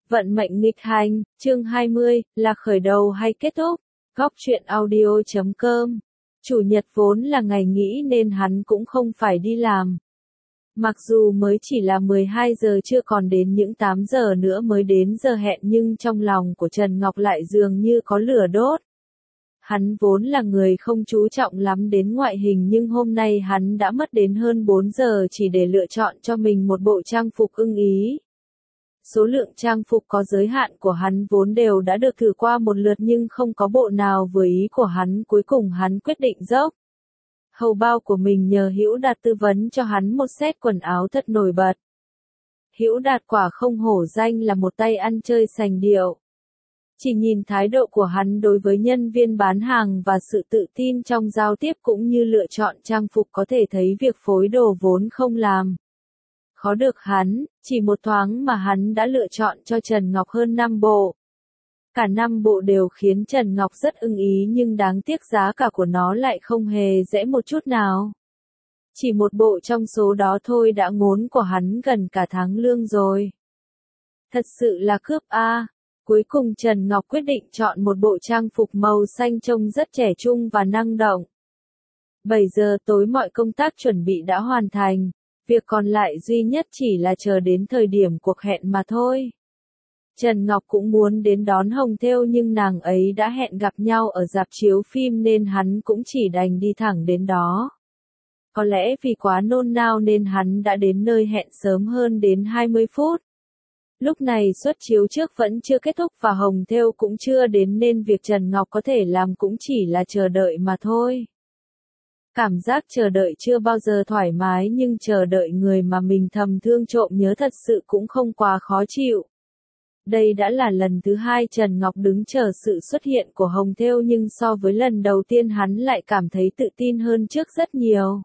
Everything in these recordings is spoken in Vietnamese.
Vận mệnh nghịch hành, chương 20, là khởi đầu hay kết thúc? Góc truyện audio.com. Chủ nhật vốn là ngày nghỉ nên hắn cũng không phải đi làm. Mặc dù mới chỉ là 12 giờ chưa còn đến những 8 giờ nữa mới đến giờ hẹn nhưng trong lòng của Trần Ngọc lại dường như có lửa đốt. Hắn vốn là người không chú trọng lắm đến ngoại hình nhưng hôm nay hắn đã mất đến hơn 4 giờ chỉ để lựa chọn cho mình một bộ trang phục ưng ý. Số lượng trang phục có giới hạn của hắn vốn đều đã được thử qua một lượt nhưng không có bộ nào vừa ý của hắn, cuối cùng hắn quyết định dốc hầu bao của mình nhờ Hữu Đạt tư vấn cho hắn một set quần áo thật nổi bật. Hữu Đạt quả không hổ danh là một tay ăn chơi sành điệu. Chỉ nhìn thái độ của hắn đối với nhân viên bán hàng và sự tự tin trong giao tiếp cũng như lựa chọn trang phục có thể thấy việc phối đồ vốn không làm khó được hắn, chỉ một thoáng mà hắn đã lựa chọn cho Trần Ngọc hơn 5 bộ. Cả 5 bộ đều khiến Trần Ngọc rất ưng ý nhưng đáng tiếc giá cả của nó lại không hề rẻ một chút nào. Chỉ một bộ trong số đó thôi đã ngốn của hắn gần cả tháng lương rồi. Thật sự là cướp a. Cuối cùng Trần Ngọc quyết định chọn một bộ trang phục màu xanh trông rất trẻ trung và năng động. 7 giờ tối mọi công tác chuẩn bị đã hoàn thành. Việc còn lại duy nhất chỉ là chờ đến thời điểm cuộc hẹn mà thôi. Trần Ngọc cũng muốn đến đón Hồng Thêu nhưng nàng ấy đã hẹn gặp nhau ở rạp chiếu phim nên hắn cũng chỉ đành đi thẳng đến đó. Có lẽ vì quá nôn nao nên hắn đã đến nơi hẹn sớm hơn đến 20 phút. Lúc này suất chiếu trước vẫn chưa kết thúc và Hồng Thêu cũng chưa đến nên việc Trần Ngọc có thể làm cũng chỉ là chờ đợi mà thôi. Cảm giác chờ đợi chưa bao giờ thoải mái nhưng chờ đợi người mà mình thầm thương trộm nhớ thật sự cũng không quá khó chịu. Đây đã là lần thứ 2 Trần Ngọc đứng chờ sự xuất hiện của Hồng Thêu nhưng so với lần đầu tiên hắn lại cảm thấy tự tin hơn trước rất nhiều.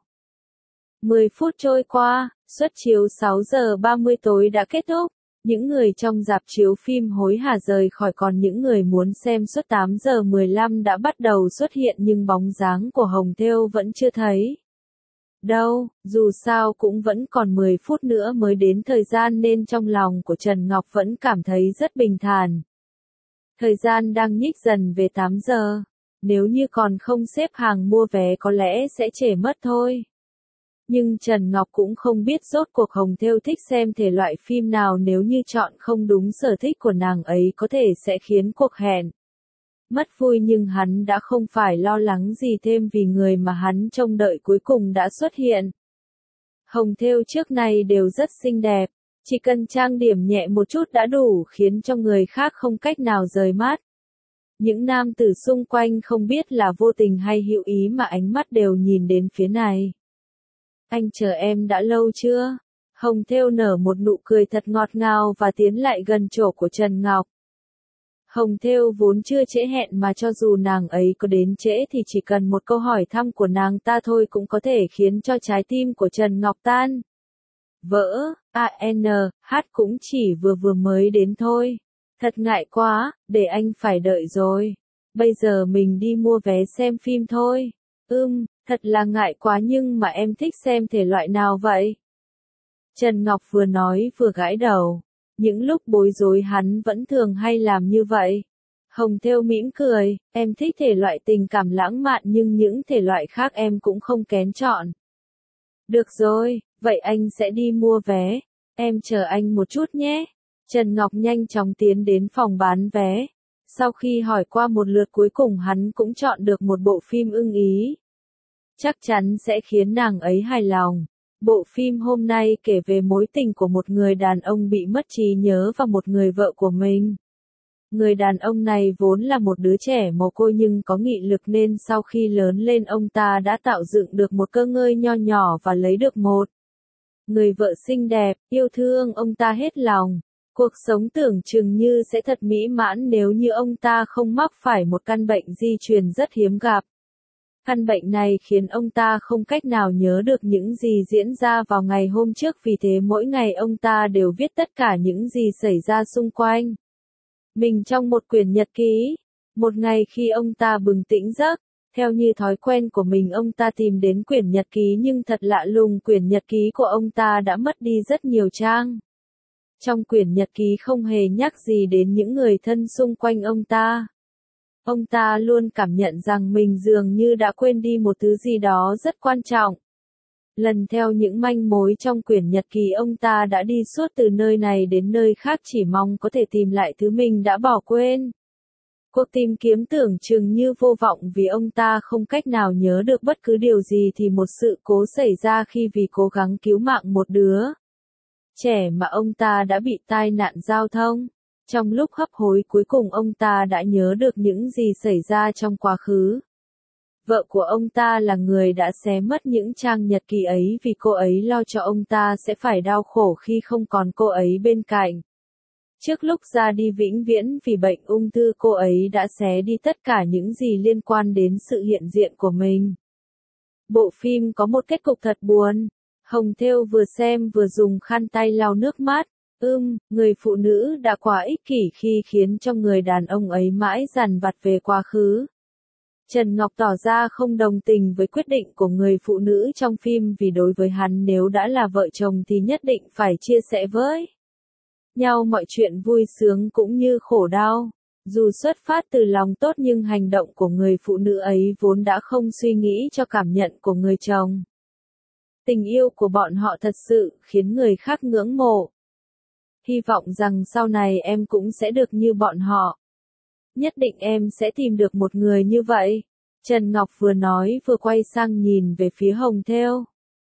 10 phút trôi qua, suất chiếu 6 giờ 30 tối đã kết thúc. Những người trong rạp chiếu phim hối hả rời khỏi còn những người muốn xem suất 8 giờ 15 đã bắt đầu xuất hiện nhưng bóng dáng của Hồng Thêu vẫn chưa thấy. Đâu, dù sao cũng vẫn còn 10 phút nữa mới đến thời gian nên trong lòng của Trần Ngọc vẫn cảm thấy rất bình thản. Thời gian đang nhích dần về 8 giờ, nếu như còn không xếp hàng mua vé có lẽ sẽ trễ mất thôi. Nhưng Trần Ngọc cũng không biết rốt cuộc Hồng Thêu thích xem thể loại phim nào nếu như chọn không đúng sở thích của nàng ấy có thể sẽ khiến cuộc hẹn mất vui nhưng hắn đã không phải lo lắng gì thêm vì người mà hắn trông đợi cuối cùng đã xuất hiện. Hồng Thêu trước này đều rất xinh đẹp, chỉ cần trang điểm nhẹ một chút đã đủ khiến cho người khác không cách nào rời mắt. Những nam tử xung quanh không biết là vô tình hay hữu ý mà ánh mắt đều nhìn đến phía này. Anh chờ em đã lâu chưa? Hồng Thêu nở một nụ cười thật ngọt ngào và tiến lại gần chỗ của Trần Ngọc. Hồng Thêu vốn chưa trễ hẹn mà cho dù nàng ấy có đến trễ thì chỉ cần một câu hỏi thăm của nàng ta thôi cũng có thể khiến cho trái tim của Trần Ngọc tan vỡ. Hát cũng chỉ vừa mới đến thôi. Thật ngại quá, để anh phải đợi rồi. Bây giờ mình đi mua vé xem phim thôi. Thật là ngại quá nhưng mà em thích xem thể loại nào vậy? Trần Ngọc vừa nói vừa gãi đầu. Những lúc bối rối hắn vẫn thường hay làm như vậy. Hồng Thêu mỉm cười, em thích thể loại tình cảm lãng mạn nhưng những thể loại khác em cũng không kén chọn. Được rồi, vậy anh sẽ đi mua vé. Em chờ anh một chút nhé. Trần Ngọc nhanh chóng tiến đến phòng bán vé. Sau khi hỏi qua một lượt cuối cùng hắn cũng chọn được một bộ phim ưng ý. Chắc chắn sẽ khiến nàng ấy hài lòng. Bộ phim hôm nay kể về mối tình của một người đàn ông bị mất trí nhớ và một người vợ của mình. Người đàn ông này vốn là một đứa trẻ mồ côi nhưng có nghị lực nên sau khi lớn lên ông ta đã tạo dựng được một cơ ngơi nho nhỏ và lấy được một người vợ xinh đẹp, yêu thương ông ta hết lòng. Cuộc sống tưởng chừng như sẽ thật mỹ mãn nếu như ông ta không mắc phải một căn bệnh di truyền rất hiếm gặp. Căn bệnh này khiến ông ta không cách nào nhớ được những gì diễn ra vào ngày hôm trước vì thế mỗi ngày ông ta đều viết tất cả những gì xảy ra xung quanh mình trong một quyển nhật ký. Một ngày khi ông ta bừng tỉnh giấc, theo như thói quen của mình ông ta tìm đến quyển nhật ký nhưng thật lạ lùng quyển nhật ký của ông ta đã mất đi rất nhiều trang. Trong quyển nhật ký không hề nhắc gì đến những người thân xung quanh ông ta. Ông ta luôn cảm nhận rằng mình dường như đã quên đi một thứ gì đó rất quan trọng. Lần theo những manh mối trong quyển nhật ký, ông ta đã đi suốt từ nơi này đến nơi khác chỉ mong có thể tìm lại thứ mình đã bỏ quên. Cuộc tìm kiếm tưởng chừng như vô vọng vì ông ta không cách nào nhớ được bất cứ điều gì thì một sự cố xảy ra khi vì cố gắng cứu mạng một đứa trẻ mà ông ta đã bị tai nạn giao thông. Trong lúc hấp hối cuối cùng ông ta đã nhớ được những gì xảy ra trong quá khứ. Vợ của ông ta là người đã xé mất những trang nhật ký ấy vì cô ấy lo cho ông ta sẽ phải đau khổ khi không còn cô ấy bên cạnh. Trước lúc ra đi vĩnh viễn vì bệnh ung thư, cô ấy đã xé đi tất cả những gì liên quan đến sự hiện diện của mình. Bộ phim có một kết cục thật buồn. Hồng Thêu vừa xem vừa dùng khăn tay lau nước mắt. Người phụ nữ đã quá ích kỷ khi khiến cho người đàn ông ấy mãi dằn vặt về quá khứ. Trần Ngọc tỏ ra không đồng tình với quyết định của người phụ nữ trong phim vì đối với hắn nếu đã là vợ chồng thì nhất định phải chia sẻ với nhau mọi chuyện vui sướng cũng như khổ đau. Dù xuất phát từ lòng tốt nhưng hành động của người phụ nữ ấy vốn đã không suy nghĩ cho cảm nhận của người chồng. Tình yêu của bọn họ thật sự khiến người khác ngưỡng mộ. Hy vọng rằng sau này em cũng sẽ được như bọn họ. Nhất định em sẽ tìm được một người như vậy. Trần Ngọc vừa nói vừa quay sang nhìn về phía Hồng Thêu.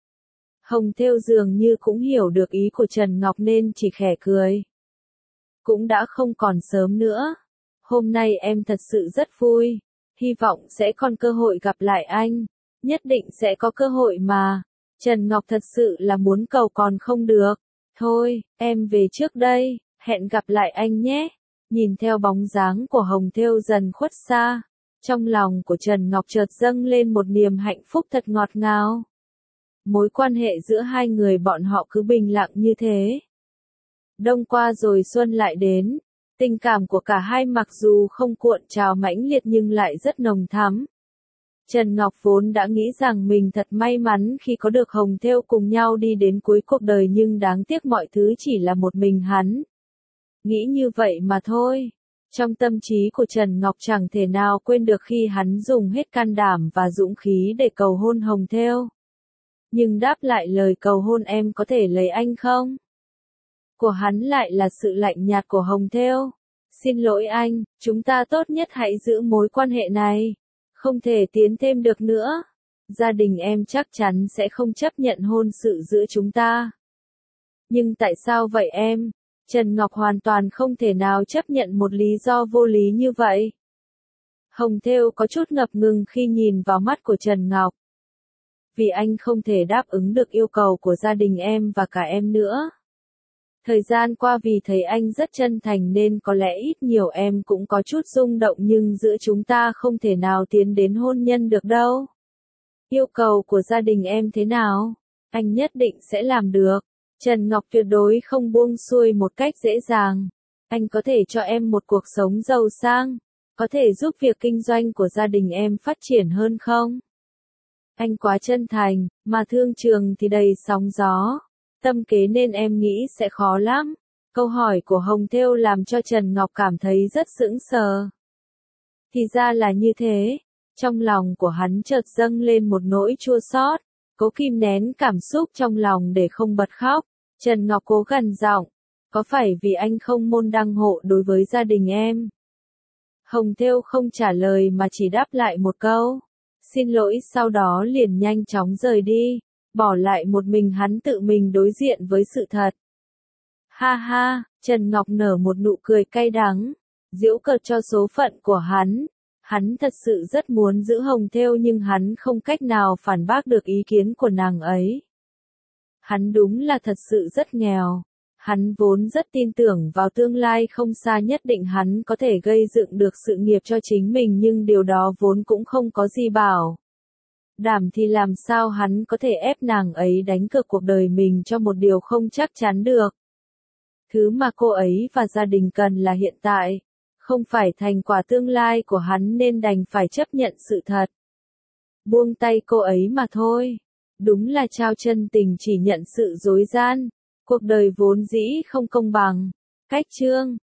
Hồng Thêu dường như cũng hiểu được ý của Trần Ngọc nên chỉ khẽ cười. Cũng đã không còn sớm nữa. Hôm nay em thật sự rất vui. Hy vọng sẽ còn cơ hội gặp lại anh. Nhất định sẽ có cơ hội mà. Trần Ngọc thật sự là muốn cầu còn không được. Thôi, em về trước đây. Hẹn gặp lại anh nhé. Nhìn theo bóng dáng của Hồng Thêu dần khuất xa. Trong lòng của Trần Ngọc chợt dâng lên một niềm hạnh phúc thật ngọt ngào. Mối quan hệ giữa hai người bọn họ cứ bình lặng như thế. Đông qua rồi xuân lại đến. Tình cảm của cả hai mặc dù không cuộn trào mãnh liệt nhưng lại rất nồng thắm. Trần Ngọc vốn đã nghĩ rằng mình thật may mắn khi có được Hồng Thêu cùng nhau đi đến cuối cuộc đời nhưng đáng tiếc mọi thứ chỉ là một mình hắn. Nghĩ như vậy mà thôi. Trong tâm trí của Trần Ngọc chẳng thể nào quên được khi hắn dùng hết can đảm và dũng khí để cầu hôn Hồng Thêu. Nhưng đáp lại lời cầu hôn em có thể lấy anh không? Của hắn lại là sự lạnh nhạt của Hồng Thêu. Xin lỗi anh, chúng ta tốt nhất hãy giữ mối quan hệ này. Không thể tiến thêm được nữa. Gia đình em chắc chắn sẽ không chấp nhận hôn sự giữa chúng ta. Nhưng tại sao vậy em? Trần Ngọc hoàn toàn không thể nào chấp nhận một lý do vô lý như vậy. Hồng Thêu có chút ngập ngừng khi nhìn vào mắt của Trần Ngọc. Vì anh không thể đáp ứng được yêu cầu của gia đình em và cả em nữa. Thời gian qua vì thấy anh rất chân thành nên có lẽ ít nhiều em cũng có chút rung động nhưng giữa chúng ta không thể nào tiến đến hôn nhân được đâu. Yêu cầu của gia đình em thế nào? Anh nhất định sẽ làm được. Trần Ngọc tuyệt đối không buông xuôi một cách dễ dàng. Anh có thể cho em một cuộc sống giàu sang, có thể giúp việc kinh doanh của gia đình em phát triển hơn không? Anh quá chân thành, mà thương trường thì đầy sóng gió. Tâm kế nên em nghĩ sẽ khó lắm. Câu hỏi của Hồng Thêu làm cho Trần Ngọc cảm thấy rất sững sờ. Thì ra là như thế. Trong lòng của hắn chợt dâng lên một nỗi chua xót. Cố kìm nén cảm xúc trong lòng để không bật khóc. Trần Ngọc cố gằn giọng. Có phải vì anh không môn đăng hộ đối với gia đình em? Hồng Thêu không trả lời mà chỉ đáp lại một câu. Xin lỗi, sau đó liền nhanh chóng rời đi. Bỏ lại một mình hắn tự mình đối diện với sự thật. Ha ha, Trần Ngọc nở một nụ cười cay đắng. Giễu cợt cho số phận của hắn. Hắn thật sự rất muốn giữ Hồng Thêu nhưng hắn không cách nào phản bác được ý kiến của nàng ấy. Hắn đúng là thật sự rất nghèo. Hắn vốn rất tin tưởng vào tương lai không xa nhất định hắn có thể gây dựng được sự nghiệp cho chính mình nhưng điều đó vốn cũng không có gì bảo đảm thì làm sao hắn có thể ép nàng ấy đánh cược cuộc đời mình cho một điều không chắc chắn được. Thứ mà cô ấy và gia đình cần là hiện tại, không phải thành quả tương lai của hắn nên đành phải chấp nhận sự thật. Buông tay cô ấy mà thôi. Đúng là trao chân tình chỉ nhận sự dối gian. Cuộc đời vốn dĩ không công bằng. Cách chương